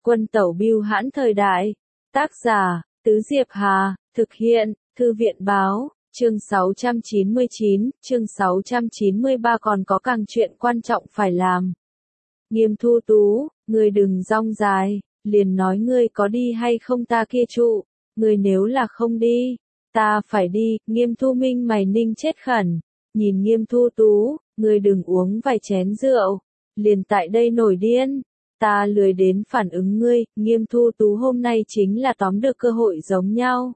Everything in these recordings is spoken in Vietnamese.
Quân tẩu bưu hãn thời đại. Tác giả, Tứ Diệp Hà, thực hiện, Thư viện báo, chương 699, chương 693 còn có càng chuyện quan trọng phải làm. Nghiêm Thu Tú, ngươi đừng rong dài, liền nói ngươi có đi hay không ta kia trụ, ngươi nếu là không đi, ta phải đi. Nghiêm Thu Minh mày ninh chết khẩn, nhìn Nghiêm Thu Tú, ngươi đừng uống vài chén rượu, liền tại đây nổi điên. Ta lười đến phản ứng ngươi. Nghiêm Thu Tú hôm nay chính là tóm được cơ hội giống nhau.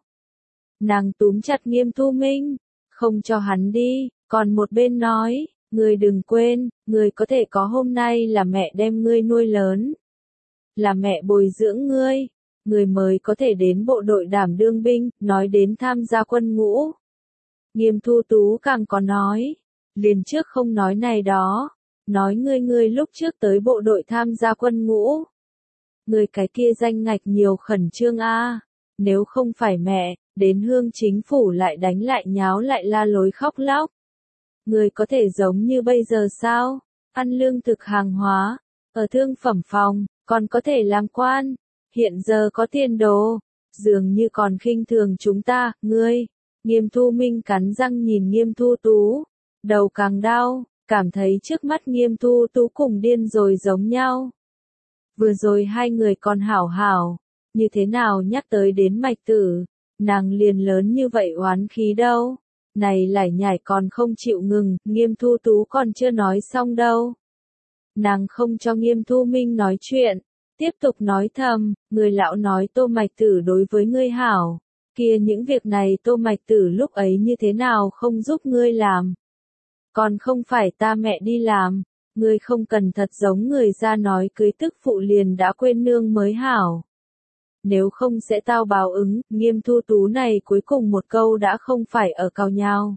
Nàng túm chặt Nghiêm Thu Minh, không cho hắn đi, còn một bên nói, ngươi đừng quên, ngươi có thể có hôm nay là mẹ đem ngươi nuôi lớn, là mẹ bồi dưỡng ngươi, ngươi mới có thể đến bộ đội đảm đương binh, nói đến tham gia quân ngũ. Nghiêm Thu Tú càng có nói, liền trước không nói này đó. Nói ngươi lúc trước tới bộ đội tham gia quân ngũ. Ngươi cái kia danh ngạch nhiều khẩn trương a, nếu không phải mẹ, đến hương chính phủ lại đánh lại nháo lại la lối khóc lóc. Ngươi có thể giống như bây giờ sao? Ăn lương thực hàng hóa, ở thương phẩm phòng, còn có thể làm quan, hiện giờ có tiền đồ, dường như còn khinh thường chúng ta, ngươi. Nghiêm Thu Minh cắn răng nhìn Nghiêm Thu Tú, đầu càng đau. Cảm thấy trước mắt Nghiêm Thu Tú cùng điên rồi giống nhau. Vừa rồi hai người còn hảo hảo, như thế nào nhắc tới đến Mạch Tử, nàng liền lớn như vậy oán khí đâu. Này lải nhải còn không chịu ngừng, Nghiêm Thu Tú còn chưa nói xong đâu. Nàng không cho Nghiêm Thu Minh nói chuyện, tiếp tục nói thầm, người lão nói Tô Mạch Tử đối với ngươi hảo, kia những việc này Tô Mạch Tử lúc ấy như thế nào không giúp ngươi làm. Còn không phải ta mẹ đi làm, ngươi không cần thật giống người ra nói cưới tức phụ liền đã quên nương mới hảo. Nếu không sẽ tao báo ứng. Nghiêm Thu Tú này cuối cùng một câu đã không phải ở cào nhau,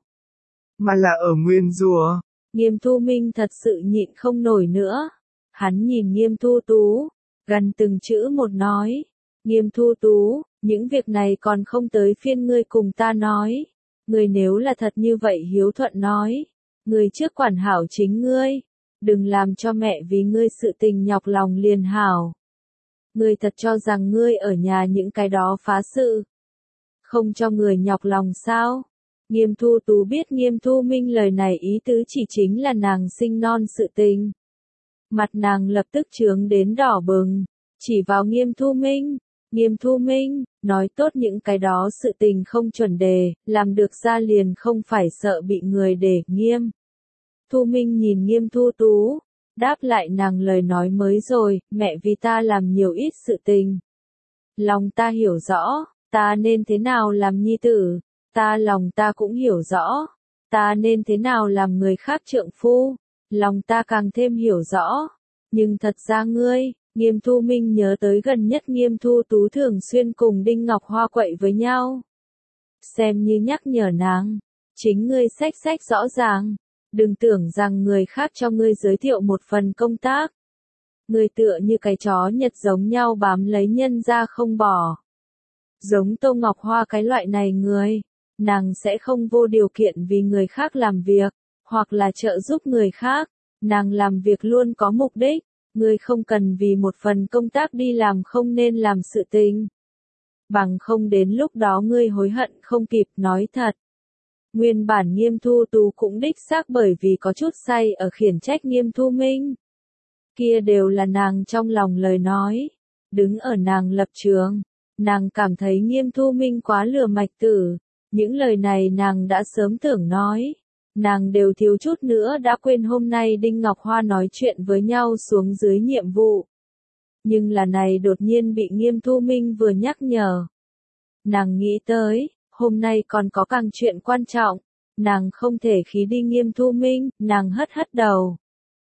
mà là ở nguyên rủa. Nghiêm Thu Minh thật sự nhịn không nổi nữa. Hắn nhìn Nghiêm Thu Tú, gần từng chữ một nói. Nghiêm Thu Tú, những việc này còn không tới phiên ngươi cùng ta nói. Ngươi nếu là thật như vậy hiếu thuận nói. Ngươi trước quản hảo chính ngươi, đừng làm cho mẹ vì ngươi sự tình nhọc lòng liền hảo. Ngươi thật cho rằng ngươi ở nhà những cái đó phá sự, không cho người nhọc lòng sao? Nghiêm Thu Tú biết Nghiêm Thu Minh lời này ý tứ chỉ chính là nàng sinh non sự tình. Mặt nàng lập tức trướng đến đỏ bừng, chỉ vào Nghiêm Thu Minh. Nghiêm Thu Minh, nói tốt những cái đó sự tình không chuẩn đề, làm được ra liền không phải sợ bị người để. Nghiêm Thu Minh nhìn Nghiêm Thu Tú, đáp lại nàng lời nói mới rồi, mẹ vì ta làm nhiều ít sự tình. Lòng ta hiểu rõ, ta nên thế nào làm nhi tử, lòng ta cũng hiểu rõ, ta nên thế nào làm người khác trượng phu, lòng ta càng thêm hiểu rõ. Nhưng thật ra ngươi, Nghiêm Thu Minh nhớ tới gần nhất Nghiêm Thu Tú thường xuyên cùng Đinh Ngọc Hoa quậy với nhau. Xem như nhắc nhở nàng, chính ngươi sách rõ ràng. Đừng tưởng rằng người khác cho ngươi giới thiệu một phần công tác. Ngươi tựa như cái chó Nhật giống nhau bám lấy nhân ra không bỏ. Giống Tô Ngọc Hoa cái loại này người, nàng sẽ không vô điều kiện vì người khác làm việc, hoặc là trợ giúp người khác. Nàng làm việc luôn có mục đích, ngươi không cần vì một phần công tác đi làm không nên làm sự tình. Bằng không đến lúc đó ngươi hối hận không kịp. Nói thật. Nguyên bản Nghiêm Thu Tú cũng đích xác bởi vì có chút say ở khiển trách Nghiêm Thu Minh. Kia đều là nàng trong lòng lời nói. Đứng ở nàng lập trường, nàng cảm thấy Nghiêm Thu Minh quá lừa Mạch Tử. Những lời này nàng đã sớm tưởng nói. Nàng đều thiếu chút nữa đã quên hôm nay Đinh Ngọc Hoa nói chuyện với nhau xuống dưới nhiệm vụ. Nhưng là này đột nhiên bị Nghiêm Thu Minh vừa nhắc nhở. Nàng nghĩ tới. Hôm nay còn có càng chuyện quan trọng, nàng không thể khí đi Nghiêm Thu Minh, nàng hất đầu.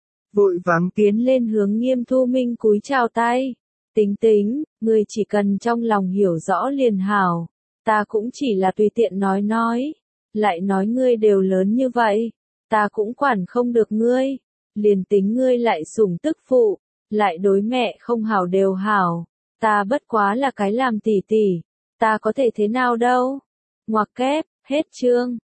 Vội vàng tiến lên hướng Nghiêm Thu Minh cúi chào tay. Tính, ngươi chỉ cần trong lòng hiểu rõ liền hảo, ta cũng chỉ là tùy tiện nói, lại nói ngươi đều lớn như vậy, ta cũng quản không được ngươi, liền tính ngươi lại sủng tức phụ, lại đối mẹ không hảo đều hảo, ta bất quá là cái làm tỉ, ta có thể thế nào đâu. Ngoặc kép, hết chương.